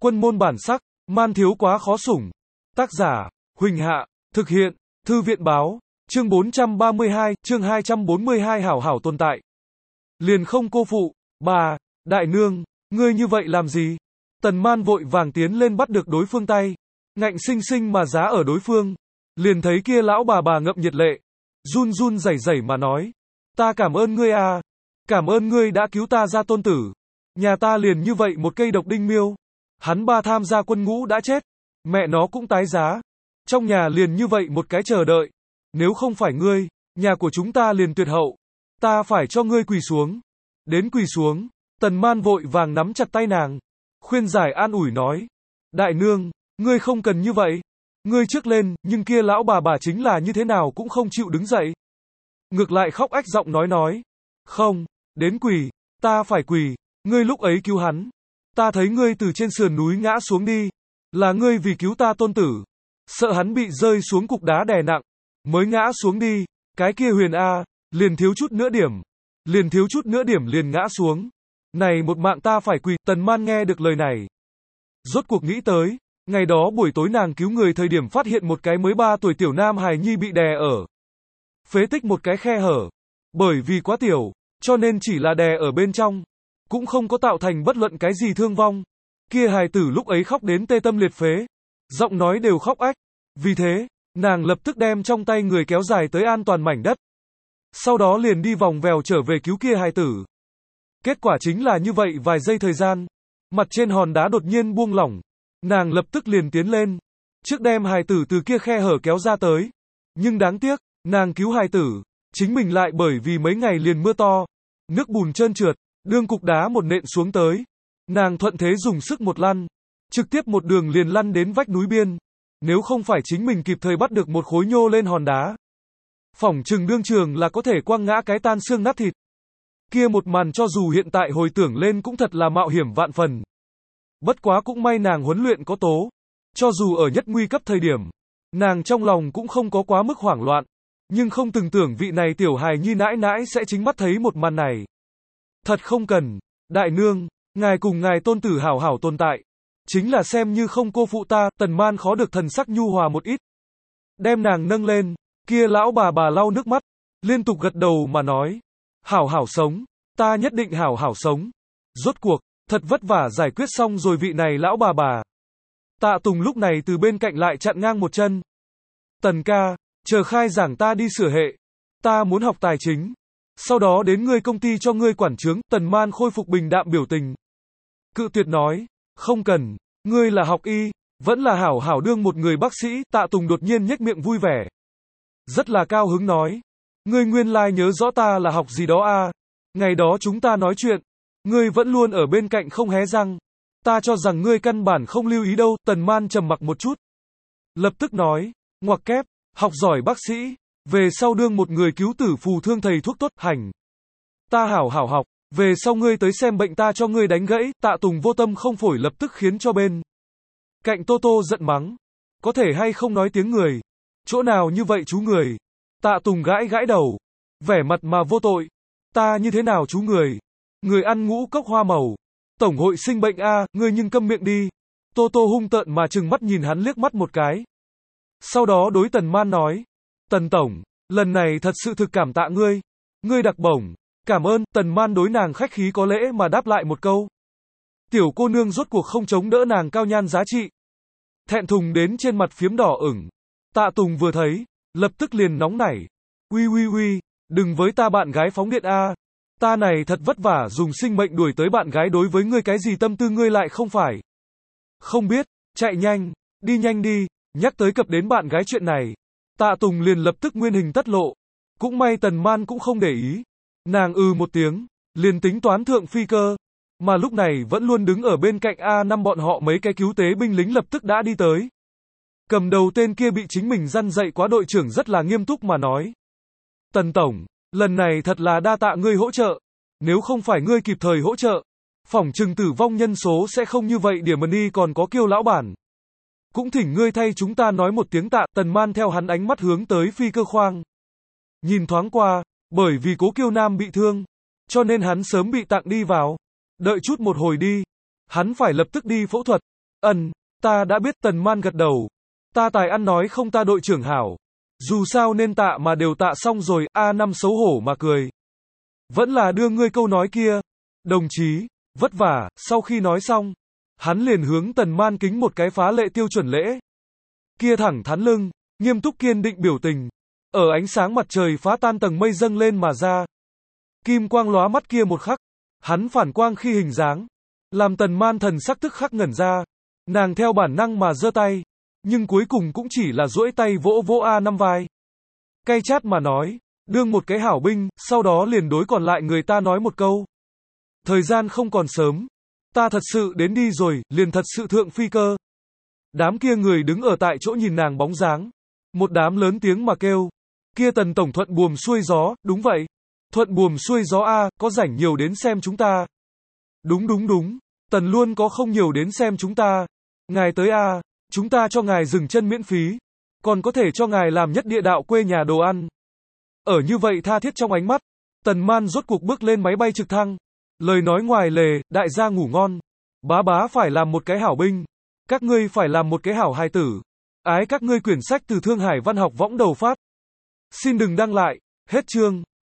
Quân môn bản sắc, man thiếu quá khó sủng. Tác giả, Huỳnh Hạ, thực hiện, Thư viện báo, chương 432, chương 242 hảo hảo tồn tại. Liền không cô phụ, bà, đại nương, ngươi như vậy làm gì? Tần Man vội vàng tiến lên bắt được đối phương tay, ngạnh sinh sinh mà giá ở đối phương. Liền thấy kia lão bà ngậm nhiệt lệ, run run rẩy rẩy mà nói, ta cảm ơn ngươi à, cảm ơn ngươi đã cứu ta ra tôn tử. Nhà ta liền như vậy một cây độc đinh miêu, hắn ba tham gia quân ngũ đã chết, mẹ nó cũng tái giá. Trong nhà liền như vậy một cái chờ đợi, nếu không phải ngươi, nhà của chúng ta liền tuyệt hậu, ta phải cho ngươi quỳ xuống. Đến quỳ xuống, Tần Man vội vàng nắm chặt tay nàng, khuyên giải an ủi nói, đại nương, ngươi không cần như vậy, ngươi trước lên, nhưng kia lão bà chính là như thế nào cũng không chịu đứng dậy. Ngược lại khóc ách giọng nói, không, đến quỳ, ta phải quỳ, ngươi lúc ấy cứu hắn, ta thấy ngươi từ trên sườn núi ngã xuống đi, là ngươi vì cứu ta tôn tử, sợ hắn bị rơi xuống cục đá đè nặng, mới ngã xuống đi, cái kia Huyền A, liền thiếu chút nữa điểm liền ngã xuống. Này một mạng ta phải quỳ. Tần Man nghe được lời này, rốt cuộc nghĩ tới, ngày đó buổi tối nàng cứu người thời điểm phát hiện một cái mới 3 tuổi tiểu nam hài nhi bị đè ở phế tích một cái khe hở, bởi vì quá tiểu, cho nên chỉ là đè ở bên trong, cũng không có tạo thành bất luận cái gì thương vong. Kia hài tử lúc ấy khóc đến tê tâm liệt phế, giọng nói đều khóc ách, vì thế, nàng lập tức đem trong tay người kéo dài tới an toàn mảnh đất. Sau đó liền đi vòng vèo trở về cứu kia hài tử. Kết quả chính là như vậy vài giây thời gian, mặt trên hòn đá đột nhiên buông lỏng, nàng lập tức liền tiến lên, trước đem hài tử từ kia khe hở kéo ra tới. Nhưng đáng tiếc, nàng cứu hài tử, chính mình lại bởi vì mấy ngày liền mưa to, nước bùn trơn trượt, đương cục đá một nện xuống tới. Nàng thuận thế dùng sức một lăn, trực tiếp một đường liền lăn đến vách núi biên. Nếu không phải chính mình kịp thời bắt được một khối nhô lên hòn đá, phỏng chừng đương trường là có thể quăng ngã cái tan xương nát thịt. Kia một màn cho dù hiện tại hồi tưởng lên cũng thật là mạo hiểm vạn phần. Bất quá cũng may nàng huấn luyện có tố, cho dù ở nhất nguy cấp thời điểm, nàng trong lòng cũng không có quá mức hoảng loạn, nhưng không từng tưởng vị này tiểu hài nhi nãi nãi sẽ chính mắt thấy một màn này. Thật không cần, đại nương, ngài cùng ngài tôn tử hảo hảo tồn tại, chính là xem như không cô phụ ta. Tần Man khó được thần sắc nhu hòa một ít, đem nàng nâng lên, kia lão bà lau nước mắt, liên tục gật đầu mà nói, hảo hảo sống, ta nhất định hảo hảo sống. Rốt cuộc, thật vất vả giải quyết xong rồi vị này lão bà. Tạ Tùng lúc này từ bên cạnh lại chặn ngang một chân. Tần ca, chờ khai giảng ta đi sửa hệ, ta muốn học tài chính, sau đó đến ngươi công ty cho ngươi quản trướng. Tần Man khôi phục bình đạm biểu tình, cự tuyệt nói, không cần, ngươi là học y, vẫn là hảo hảo đương một người bác sĩ. Tạ Tùng đột nhiên nhếch miệng vui vẻ, rất là cao hứng nói, ngươi nguyên lai nhớ rõ ta là học gì đó à, ngày đó chúng ta nói chuyện, ngươi vẫn luôn ở bên cạnh không hé răng, ta cho rằng ngươi căn bản không lưu ý đâu. Tần Man trầm mặc một chút, lập tức nói, ngoặc kép, học giỏi bác sĩ, về sau đương một người cứu tử phù thương thầy thuốc tốt, hành. Ta hảo hảo học, về sau ngươi tới xem bệnh ta cho ngươi đánh gãy. Tạ Tùng vô tâm không phổi lập tức khiến cho bên cạnh Tô Tô giận mắng, có thể hay không nói tiếng người, chỗ nào như vậy chú người. Tạ Tùng gãi gãi đầu, vẻ mặt mà vô tội, ta như thế nào chú người, người ăn ngũ cốc hoa màu, tổng hội sinh bệnh a, ngươi nhưng câm miệng đi. Tô Tô hung tợn mà trừng mắt nhìn hắn liếc mắt một cái, sau đó đối Tần Man nói, Tần tổng, lần này thật sự thực cảm tạ ngươi, ngươi đặc bổng, cảm ơn. Tần Man đối nàng khách khí có lễ mà đáp lại một câu. Tiểu cô nương rốt cuộc không chống đỡ nàng cao nhan giá trị, thẹn thùng đến trên mặt phiếm đỏ ửng. Tạ Tùng vừa thấy, lập tức liền nóng nảy, uy, đừng với ta bạn gái phóng điện a, ta này thật vất vả dùng sinh mệnh đuổi tới bạn gái, đối với ngươi cái gì tâm tư ngươi lại không phải không biết, chạy nhanh, đi nhanh đi. Nhắc tới cập đến bạn gái chuyện này, Tạ Tùng liền lập tức nguyên hình tất lộ, cũng may Tần Man cũng không để ý, nàng một tiếng, liền tính toán thượng phi cơ, mà lúc này vẫn luôn đứng ở bên cạnh A5 bọn họ mấy cái cứu tế binh lính lập tức đã đi tới. Cầm đầu tên kia bị chính mình răn dạy quá đội trưởng rất là nghiêm túc mà nói, Tần tổng, lần này thật là đa tạ ngươi hỗ trợ, nếu không phải ngươi kịp thời hỗ trợ, phỏng chừng tử vong nhân số sẽ không như vậy. Điểm đi còn có Kiêu lão bản, cũng thỉnh ngươi thay chúng ta nói một tiếng tạ. Tần Man theo hắn ánh mắt hướng tới phi cơ khoang, nhìn thoáng qua, bởi vì Cố Kiêu Nam bị thương, cho nên hắn sớm bị tặng đi vào, đợi chút một hồi đi, hắn phải lập tức đi phẫu thuật. Ta đã biết. Tần Man gật đầu. Ta tài ăn nói không ta đội trưởng hảo. Dù sao nên tạ mà đều tạ xong rồi, A5 xấu hổ mà cười. Vẫn là đưa ngươi câu nói kia. Đồng chí, vất vả. Sau khi nói xong, hắn liền hướng Tần Man kính một cái phá lệ tiêu chuẩn lễ. Kia thẳng thắn lưng, nghiêm túc kiên định biểu tình. Ở ánh sáng mặt trời phá tan tầng mây dâng lên mà ra. Kim quang lóa mắt kia một khắc, hắn phản quang khi hình dáng, làm Tần Man thần sắc tức khắc ngẩn ra. Nàng theo bản năng mà giơ tay, nhưng cuối cùng cũng chỉ là duỗi tay vỗ vỗ A5 vai. Cay chát mà nói, đương một cái hảo binh, sau đó liền đối còn lại người ta nói một câu. Thời gian không còn sớm, ta thật sự đến đi rồi, liền thật sự thượng phi cơ. Đám kia người đứng ở tại chỗ nhìn nàng bóng dáng. Một đám lớn tiếng mà kêu. Kia Tần tổng thuận buồm xuôi gió, đúng vậy. Thuận buồm xuôi gió a, có rảnh nhiều đến xem chúng ta. Đúng. Tần luôn có không nhiều đến xem chúng ta. Ngài tới a, chúng ta cho ngài dừng chân miễn phí. Còn có thể cho ngài làm nhất địa đạo quê nhà đồ ăn. Ở như vậy tha thiết trong ánh mắt, Tần Man rốt cuộc bước lên máy bay trực thăng. Lời nói ngoài lề, đại gia ngủ ngon. Bá phải làm một cái hảo binh. Các ngươi phải làm một cái hảo hài tử. Ái các ngươi. Quyển sách từ Thương Hải Văn học võng đầu phát. Xin đừng đăng lại. Hết chương.